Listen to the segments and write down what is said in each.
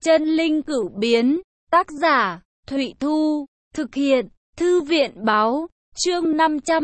Chân linh cửu biến, tác giả, Thụy Thu, thực hiện, Thư viện báo, chương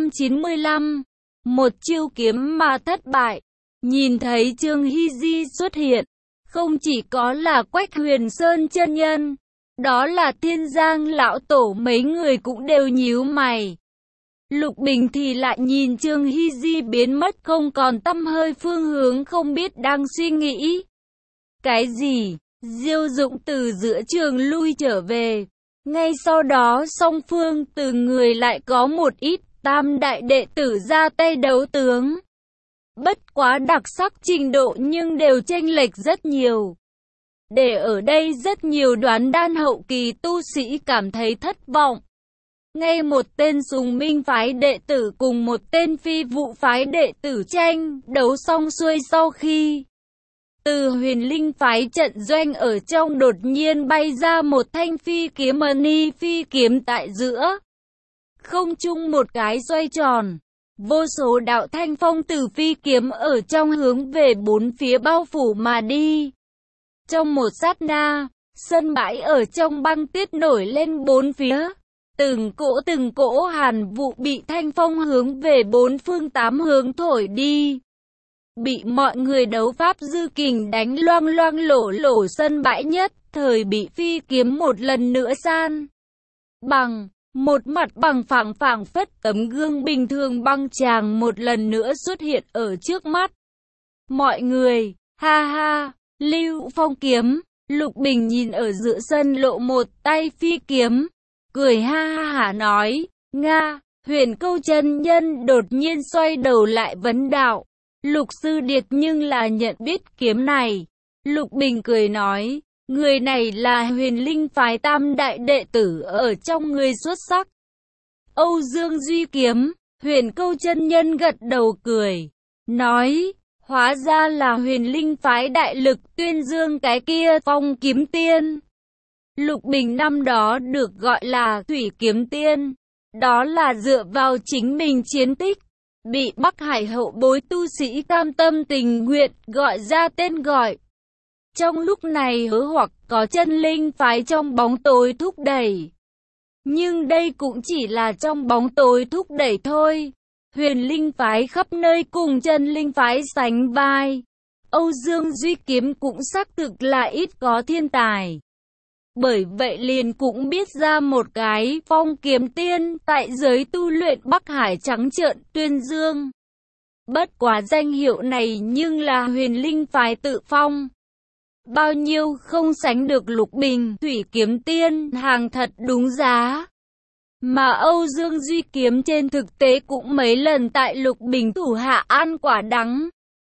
595. Một chiêu kiếm mà thất bại. Nhìn thấy Trương Hy Di xuất hiện, không chỉ có là Quách Huyền Sơn chân nhân, đó là Thiên Giang lão tổ mấy người cũng đều nhíu mày. Lục Bình thì lại nhìn Trương Hy Di biến mất không còn tăm hơi phương hướng, không biết đang suy nghĩ cái gì. Diêu Dũng từ giữa trường lui trở về. Ngay sau đó song phương từ người lại có một ít tam đại đệ tử ra tay đấu tướng. Bất quá đặc sắc trình độ nhưng đều chênh lệch rất nhiều. Để ở đây rất nhiều đoán đan hậu kỳ tu sĩ cảm thấy thất vọng. Ngay một tên Sùng Minh phái đệ tử cùng một tên Phi Vụ phái đệ tử tranh đấu xong xuôi, sau khi từ Huyền Linh phái trận doanh ở trong đột nhiên bay ra một thanh phi kiếm mani, phi kiếm tại giữa không trung một cái xoay tròn. Vô số đạo thanh phong từ phi kiếm ở trong hướng về bốn phía bao phủ mà đi. Trong một sát na, sân bãi ở trong băng tuyết nổi lên bốn phía. Từng cỗ hàn vụ bị thanh phong hướng về bốn phương tám hướng thổi đi. Bị mọi người đấu pháp dư kình đánh loang loang lổ lổ, sân bãi nhất thời bị phi kiếm một lần nữa san bằng. Một mặt bằng phẳng phất tấm gương bình thường băng tràng một lần nữa xuất hiện ở trước mắt mọi người. Ha ha, Lưu Phong kiếm. Lục Bình nhìn ở giữa sân lộ một tay phi kiếm, cười ha ha nói, Nga. Huyền Câu chân nhân đột nhiên xoay đầu lại vấn đạo, Lục sư điệt nhưng là nhận biết kiếm này. Lục Bình cười nói, người này là Huyền Linh phái tam đại đệ tử ở trong người xuất sắc, Âu Dương Duy kiếm. Huyền Câu chân nhân gật đầu cười, nói, hóa ra là Huyền Linh phái đại lực tuyên dương cái kia Phong kiếm tiên. Lục Bình năm đó được gọi là Thủy kiếm tiên, đó là dựa vào chính mình chiến tích, bị Bắc Hải hậu bối tu sĩ cam tâm tình nguyện gọi ra tên gọi. Trong lúc này hứa hoặc có chân linh phái trong bóng tối thúc đẩy. Nhưng đây cũng chỉ là trong bóng tối thúc đẩy thôi. Huyền Linh phái khắp nơi cùng chân linh phái sánh vai. Âu Dương Duy kiếm cũng xác thực là ít có thiên tài. Bởi vậy liền cũng biết ra một cái Phong kiếm tiên tại giới tu luyện Bắc Hải trắng trợn tuyên dương. Bất quá danh hiệu này nhưng là Huyền Linh phái tự phong. Bao nhiêu không sánh được Lục Bình Thủy kiếm tiên hàng thật đúng giá. Mà Âu Dương Duy kiếm trên thực tế cũng mấy lần tại Lục Bình thủ hạ ăn quả đắng.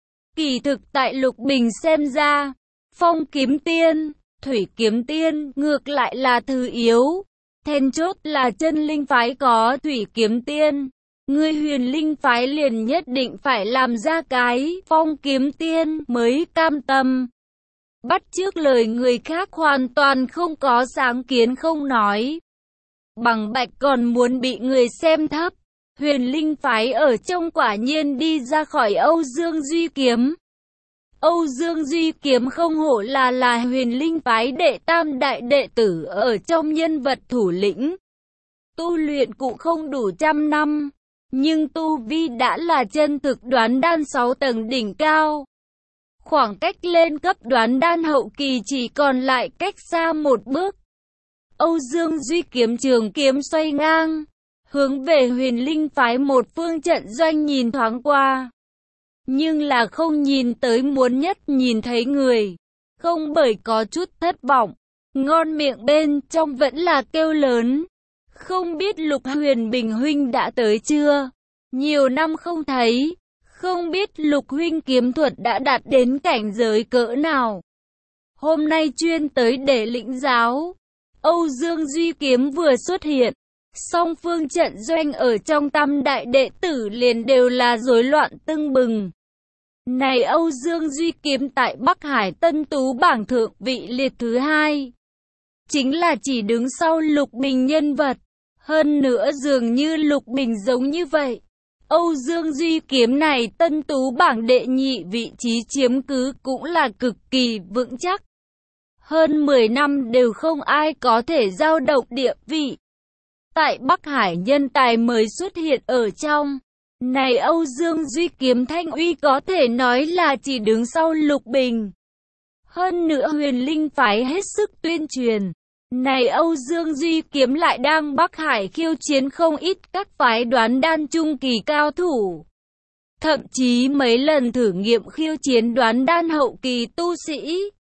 Kỳ thực tại Lục Bình xem ra, Phong kiếm tiên, Thủy kiếm tiên ngược lại là thứ yếu. Then chốt là chân linh phái có Thủy kiếm tiên, người Huyền Linh phái liền nhất định phải làm ra cái Phong kiếm tiên mới cam tâm. Bắt chước lời người khác hoàn toàn không có sáng kiến không nói bằng bạch còn muốn bị người xem thấp. Huyền Linh phái ở trong quả nhiên đi ra khỏi Âu Dương Duy kiếm. Âu Dương Duy kiếm không hổ là Huyền Linh phái đệ tam đại đệ tử ở trong nhân vật thủ lĩnh. Tu luyện cũng không đủ trăm năm, nhưng tu vi đã là chân thực đoán đan 6 tầng đỉnh cao. Khoảng cách lên cấp đoán đan hậu kỳ chỉ còn lại cách xa một bước. Âu Dương Duy kiếm trường kiếm xoay ngang, hướng về Huyền Linh phái một phương trận doanh nhìn thoáng qua. Nhưng là không nhìn tới muốn nhất nhìn thấy người. Không bởi có chút thất vọng, ngon miệng bên trong vẫn là kêu lớn. Không biết Lục Huyền Bình huynh đã tới chưa? Nhiều năm không thấy. Không biết Lục huynh kiếm thuật đã đạt đến cảnh giới cỡ nào? Hôm nay chuyên tới để lĩnh giáo. Âu Dương Duy kiếm vừa xuất hiện, song phương trận doanh ở trong tam đại đệ tử liền đều là rối loạn tưng bừng. Này Âu Dương Duy kiếm tại Bắc Hải Tân Tú bảng thượng vị liệt thứ 2. Chính là chỉ đứng sau Lục Bình nhân vật. Hơn nữa dường như Lục Bình giống như vậy. Âu Dương Duy kiếm này Tân Tú bảng đệ nhị vị trí chiếm cứ cũng là cực kỳ vững chắc. hơn 10 năm đều không ai có thể dao động địa vị. Tại Bắc Hải nhân tài mới xuất hiện ở trong. Này Âu Dương Duy Kiếm thanh uy có thể nói là chỉ đứng sau Lục Bình. Hơn nữa Huyền Linh phái hết sức tuyên truyền. Này Âu Dương Duy Kiếm lại đang Bắc Hải khiêu chiến không ít các phái đoán đan trung kỳ cao thủ. Thậm chí mấy lần thử nghiệm khiêu chiến đoán đan hậu kỳ tu sĩ.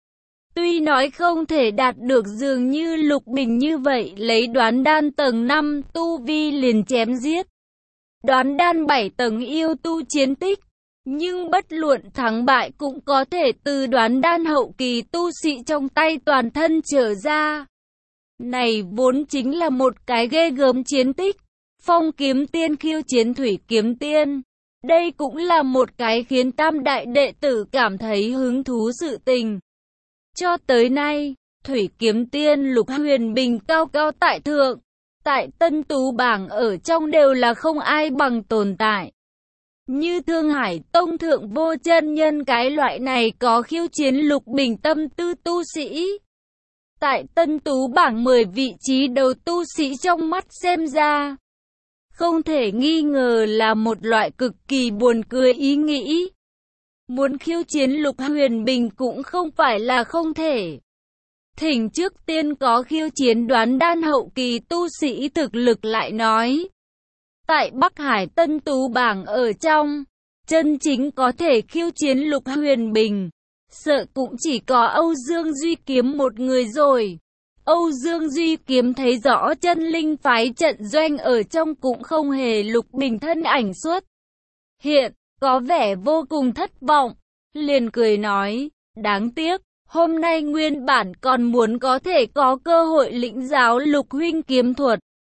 Tuy nói không thể đạt được dường như Lục Bình như vậy lấy đoán đan tầng 5 tu vi liền chém giết. Đoán đan 7 tầng yêu tu chiến tích. Nhưng bất luận thắng bại cũng có thể từ đoán đan hậu kỳ tu sĩ trong tay toàn thân trở ra. Này vốn chính là một cái ghê gớm chiến tích. Phong Kiếm Tiên khiêu chiến Thủy Kiếm Tiên. Đây cũng là một cái khiến tam đại đệ tử cảm thấy hứng thú sự tình. Cho tới nay, Thủy Kiếm Tiên Lục Huyền Bình cao cao tại thượng. Tại Tân Tú bảng ở trong đều là không ai bằng tồn tại. Như Thương Hải Tông Thượng Vô Chân Nhân cái loại này có khiêu chiến Lục Bình tâm tư tu sĩ. Tại Tân Tú bảng 10 vị trí đầu tu sĩ trong mắt xem ra. Không thể nghi ngờ là một loại cực kỳ buồn cười ý nghĩ. Muốn khiêu chiến Lục Huyền Bình cũng không phải là không thể. Thỉnh trước tiên có khiêu chiến đoán đan hậu kỳ tu sĩ thực lực lại nói. Tại Bắc Hải Tân Tú bảng ở trong, chân chính có thể khiêu chiến Lục Huyền Bình, sợ cũng chỉ có Âu Dương Duy Kiếm một người rồi. Âu Dương Duy Kiếm thấy rõ chân linh phái trận doanh ở trong cũng không hề Lục Bình thân ảnh xuất hiện, có vẻ vô cùng thất vọng, liền cười nói, đáng tiếc, hôm nay nguyên bản còn muốn có thể có cơ hội lĩnh giáo Lục huynh kiếm thuật.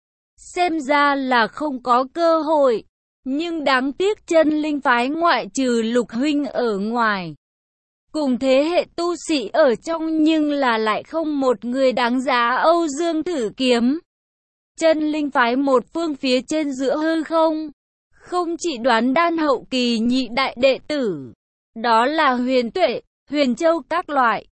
Xem ra là không có cơ hội, nhưng đáng tiếc chân linh phái ngoại trừ Lục huynh ở ngoài. Cùng thế hệ tu sĩ ở trong nhưng là lại không một người đáng giá Âu Dương thử kiếm. Chân linh phái một phương phía trên giữa hư không. Không chỉ đoán đan hậu kỳ nhị đại đệ tử. Đó là Huyền Tuệ, Huyền Châu các loại,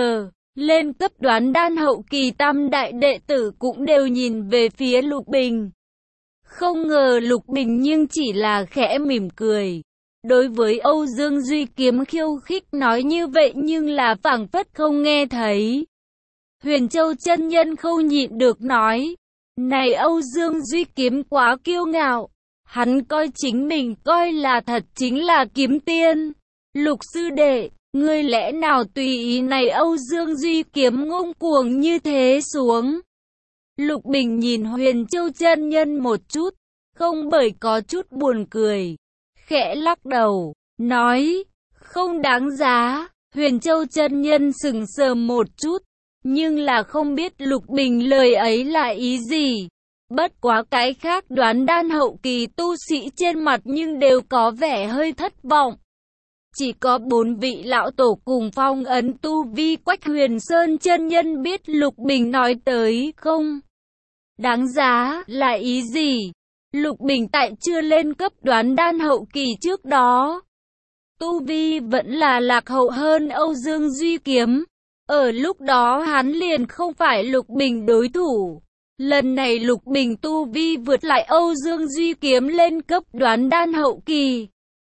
lên cấp đoán đan hậu kỳ tam đại đệ tử cũng đều nhìn về phía Lục Bình. Không ngờ Lục Bình nhưng chỉ là khẽ mỉm cười. Đối với Âu Dương Duy Kiếm khiêu khích nói như vậy nhưng là phảng phất không nghe thấy. Huyền Châu chân nhân không nhịn được nói. Này Âu Dương Duy Kiếm quá kiêu ngạo. Hắn coi chính mình coi là thật chính là kiếm tiên. Lục sư đệ, ngươi lẽ nào tùy ý này Âu Dương Duy Kiếm ngông cuồng như thế xuống. Lục Bình nhìn Huyền Châu chân nhân một chút, không bởi có chút buồn cười. Khẽ lắc đầu, nói, không đáng giá. Huyền Châu chân nhân sững sờ một chút, nhưng là không biết Lục Bình lời ấy là ý gì. Bất quá cái khác đoán đan hậu kỳ tu sĩ trên mặt nhưng đều có vẻ hơi thất vọng. Chỉ có 4 vị lão tổ cùng phong ấn tu vi Quách Huyền Sơn chân nhân biết Lục Bình nói tới không đáng giá là ý gì. Lục Bình tại chưa lên cấp đoán đan hậu kỳ trước đó, tu vi vẫn là lạc hậu hơn Âu Dương Duy Kiếm. Ở lúc đó hắn liền không phải Lục Bình đối thủ. Lần này Lục Bình tu vi vượt lại Âu Dương Duy Kiếm lên cấp đoán đan hậu kỳ.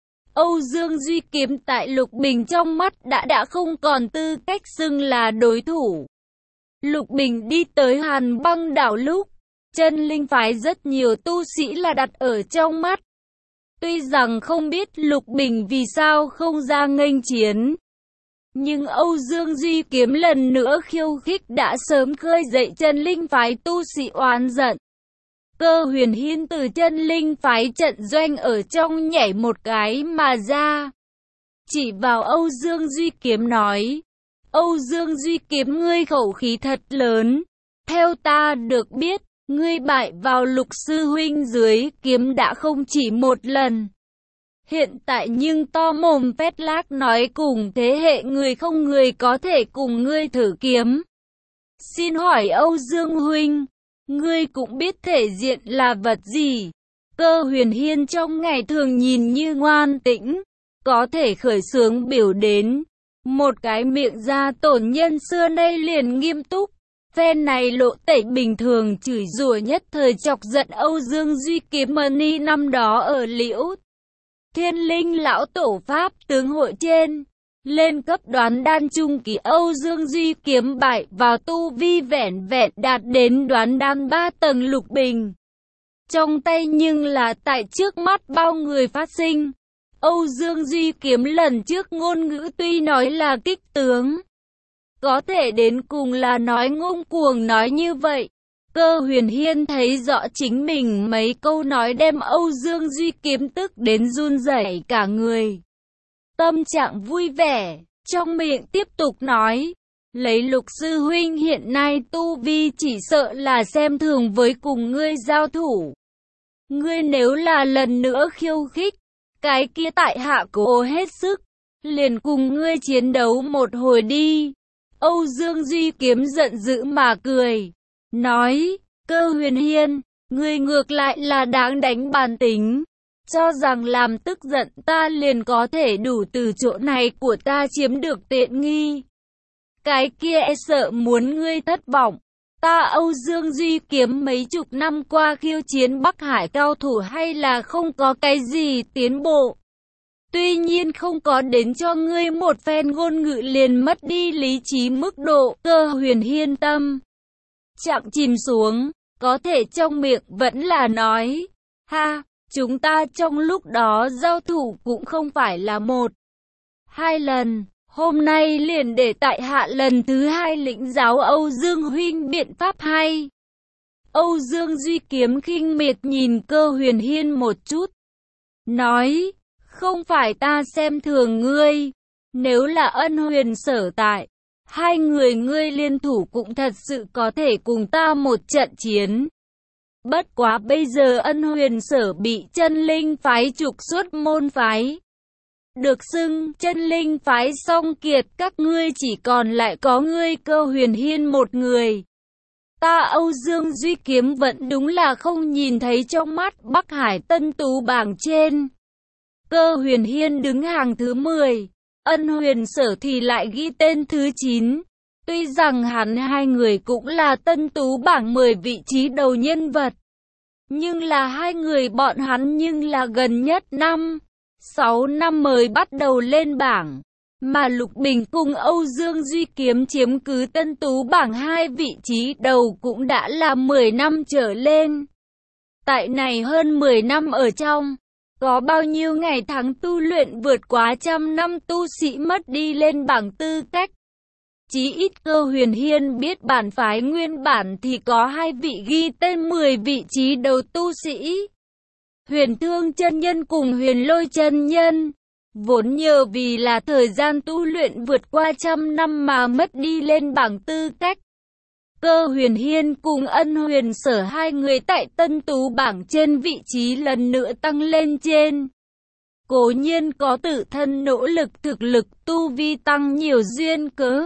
Âu Dương Duy Kiếm tại Lục Bình trong mắt đã không còn tư cách xưng là đối thủ. Lục Bình đi tới Hàn Băng đảo lúc, chân linh phái rất nhiều tu sĩ là đặt ở trong mắt. Tuy rằng không biết Lục Bình vì sao không ra nghênh chiến, nhưng Âu Dương Duy Kiếm lần nữa khiêu khích đã sớm khơi dậy chân linh phái tu sĩ oán giận. Cơ Huyền Hiên từ chân linh phái trận doanh ở trong nhảy một cái mà ra, chỉ vào Âu Dương Duy Kiếm nói, Âu Dương Duy Kiếm ngươi khẩu khí thật lớn, theo ta được biết, ngươi bại vào Lục sư huynh dưới kiếm đã không chỉ một lần. Hiện tại nhưng to mồm phét lác nói cùng thế hệ người không người có thể cùng ngươi thử kiếm. Xin hỏi Âu Dương huynh, ngươi cũng biết thể diện là vật gì? Cơ Huyền Hiên trong ngày thường nhìn như ngoan tĩnh, có thể khởi xướng biểu đến, Một cái miệng gia tổn nhân xưa nay liền nghiêm túc. Phen này lộ tẩy bình thường chửi rủa nhất thời chọc giận Âu Dương Duy Kiếm Mani năm đó ở Liễu Thiên Linh lão tổ pháp tướng hội trên. Lên cấp đoán đan trung kỳ, Âu Dương Duy Kiếm bại vào tu vi vẻn vẹn đạt đến đoán đan 3 tầng lục bình. Trong tay nhưng là tại trước mắt bao người phát sinh. Âu Dương Duy Kiếm lần trước ngôn ngữ tuy nói là kích tướng, có thể đến cùng là nói ngông cuồng nói như vậy. Cơ Huyền Hiên thấy rõ chính mình mấy câu nói đem Âu Dương Duy Kiếm tức đến run rẩy cả người. Tâm trạng vui vẻ, trong miệng tiếp tục nói, lấy Lục sư huynh hiện nay tu vi chỉ sợ là xem thường với cùng ngươi giao thủ. Ngươi nếu là lần nữa khiêu khích, cái kia tại hạ cố hết sức, liền cùng ngươi chiến đấu một hồi đi. Âu Dương Duy Kiếm giận dữ mà cười, nói, Cơ Huyền Hiên, ngươi ngược lại là đáng đánh bản tính, cho rằng làm tức giận ta liền có thể đủ từ chỗ này của ta chiếm được tiện nghi. Cái kia e sợ muốn ngươi thất vọng. Ta Âu Dương Duy Kiếm mấy chục năm qua khiêu chiến Bắc Hải cao thủ hay là không có cái gì tiến bộ. Tuy nhiên không có đến cho ngươi một phen ngôn ngữ liền mất đi lý trí mức độ. Cơ Huyền Hiên tâm trạng chìm xuống, có thể trong miệng vẫn là nói, ha, chúng ta trong lúc đó giao thủ cũng không phải là một, hai lần. Hôm nay liền để tại hạ lần thứ hai lĩnh giáo Âu Dương huynh biện pháp hay. Âu Dương Duy Kiếm khinh miệt nhìn Cơ Huyền Hiên một chút, nói, không phải ta xem thường ngươi, nếu là Ân Huyền sở tại, hai người ngươi liên thủ cũng thật sự có thể cùng ta một trận chiến. Bất quá bây giờ Ân Huyền sở bị Chân Linh phái trục xuất môn phái, được xưng Chân Linh phái song kiệt, các ngươi chỉ còn lại có ngươi Cơ Huyền Hiên một người. Ta Âu Dương Duy Kiếm vẫn đúng là không nhìn thấy trong mắt Bắc Hải tân tú bảng trên. Cơ Huyền Hiên đứng hàng thứ 10, Ân Huyền sở thì lại ghi tên thứ 9. Tuy rằng hắn hai người cũng là tân tú bảng 10 vị trí đầu nhân vật, nhưng là hai người bọn hắn nhưng là gần nhất 6 năm mới bắt đầu lên bảng, mà Lục Bình cùng Âu Dương Duy Kiếm chiếm cứ tân tú bảng hai vị trí đầu cũng đã là 10 năm trở lên. Tại này hơn 10 năm ở trong, có bao nhiêu ngày tháng tu luyện vượt quá 100 năm tu sĩ mất đi lên bảng tư cách. Chí ít Cơ Huyền Hiên biết bản phái nguyên bản thì có hai vị ghi tên 10 vị trí đầu tu sĩ. Huyền Thương chân nhân cùng Huyền Lôi chân nhân, vốn nhờ vì là thời gian tu luyện vượt qua 100 năm mà mất đi lên bảng tư cách. Cơ Huyền Hiên cùng Ân Huyền sở hai người tại tân tú bảng trên vị trí lần nữa tăng lên trên. Cố nhiên có tự thân nỗ lực thực lực tu vi tăng nhiều duyên cớ,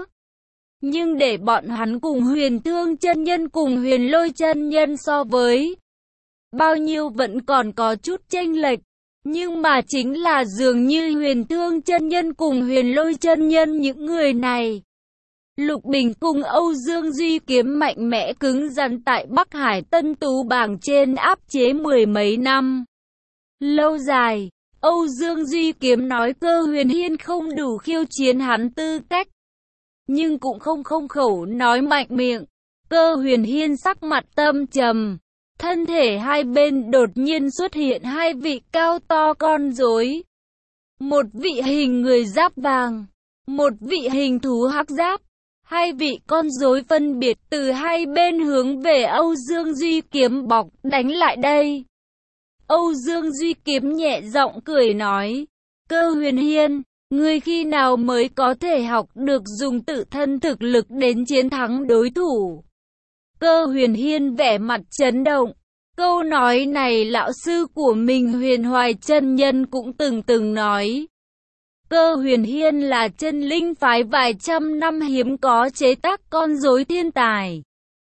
nhưng để bọn hắn cùng Huyền Thương chân nhân cùng Huyền Lôi chân nhân so với, bao nhiêu vẫn còn có chút chênh lệch. Nhưng mà chính là dường như Huyền Thương chân nhân cùng Huyền Lôi chân nhân những người này, Lục Bình cùng Âu Dương Duy Kiếm mạnh mẽ cứng rắn tại Bắc Hải tân tú bảng trên áp chế mười mấy năm. Lâu dài, Âu Dương Duy Kiếm nói Cơ Huyền Hiên không đủ khiêu chiến hắn tư cách, nhưng cũng không khẩu nói mạnh miệng. Cơ Huyền Hiên sắc mặt tâm trầm, thân thể hai bên đột nhiên xuất hiện hai vị cao to con rối. Một vị hình người giáp vàng, một vị hình thú hắc giáp. Hai vị con rối phân biệt từ hai bên hướng về Âu Dương Duy Kiếm bọc đánh lại đây. Âu Dương Duy Kiếm nhẹ giọng cười nói, Cơ Huyền Hiên, ngươi khi nào mới có thể học được dùng tự thân thực lực đến chiến thắng đối thủ? Cơ Huyền Hiên vẻ mặt chấn động. Câu nói này lão sư của mình Huyền Hoài chân nhân cũng từng nói. Cơ Huyền Hiên là Chân Linh phái vài trăm năm hiếm có chế tác con rối thiên tài.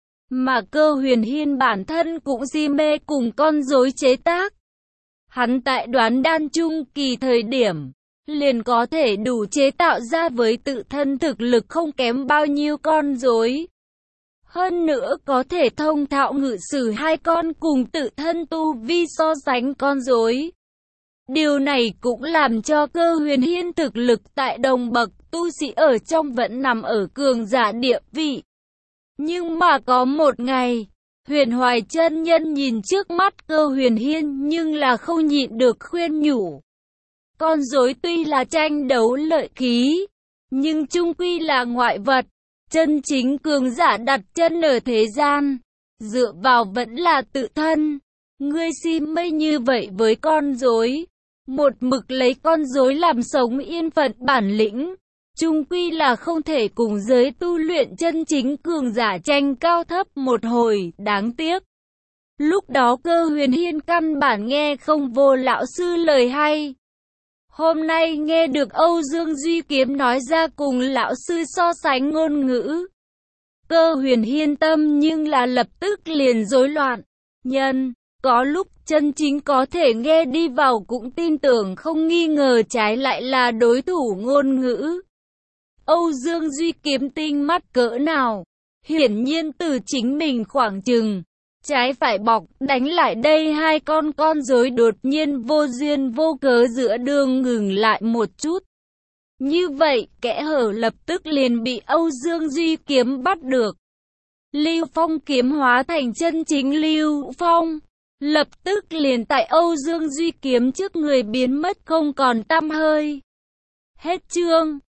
Mà Cơ Huyền Hiên bản thân cũng si mê cùng con rối chế tác. Hắn tại đoán đan trung kỳ thời điểm, liền có thể đủ chế tạo ra với tự thân thực lực không kém bao nhiêu con rối. Hơn nữa có thể thông thạo ngự sử hai con cùng tự thân tu vi so sánh con rối. Điều này cũng làm cho Cơ Huyền Hiên thực lực tại đồng bậc tu sĩ ở trong vẫn nằm ở cường giả địa vị. Nhưng mà có một ngày, Huyền Hoài chân nhân nhìn trước mắt Cơ Huyền Hiên nhưng là không nhịn được khuyên nhủ. Con rối tuy là tranh đấu lợi khí, nhưng chung quy là ngoại vật. Chân chính cường giả đặt chân ở thế gian, dựa vào vẫn là tự thân. Ngươi si mê như vậy với con rối, một mực lấy con rối làm sống yên phận bản lĩnh, chung quy là không thể cùng giới tu luyện chân chính cường giả tranh cao thấp một hồi, đáng tiếc. Lúc đó Cơ Huyền Hiên căn bản nghe không vô lão sư lời hay. Hôm nay nghe được Âu Dương Duy Kiếm nói ra cùng lão sư so sánh ngôn ngữ. Cơ Huyền Hiên tâm nhưng là lập tức liền rối loạn. Có lúc chân chính có thể nghe đi vào cũng tin tưởng không nghi ngờ trái lại là đối thủ ngôn ngữ. Âu Dương Duy Kiếm tinh mắt cỡ nào? Hiển nhiên từ chính mình khoảng chừng trái phải bọc đánh lại đây hai con rối đột nhiên vô duyên vô cớ giữa đường ngừng lại một chút. Như vậy kẽ hở lập tức liền bị Âu Dương Duy Kiếm bắt được. Lưu Phong kiếm hóa thành chân chính Lưu Phong, lập tức liền tại Âu Dương Duy Kiếm trước người biến mất không còn tăm hơi. Hết chương.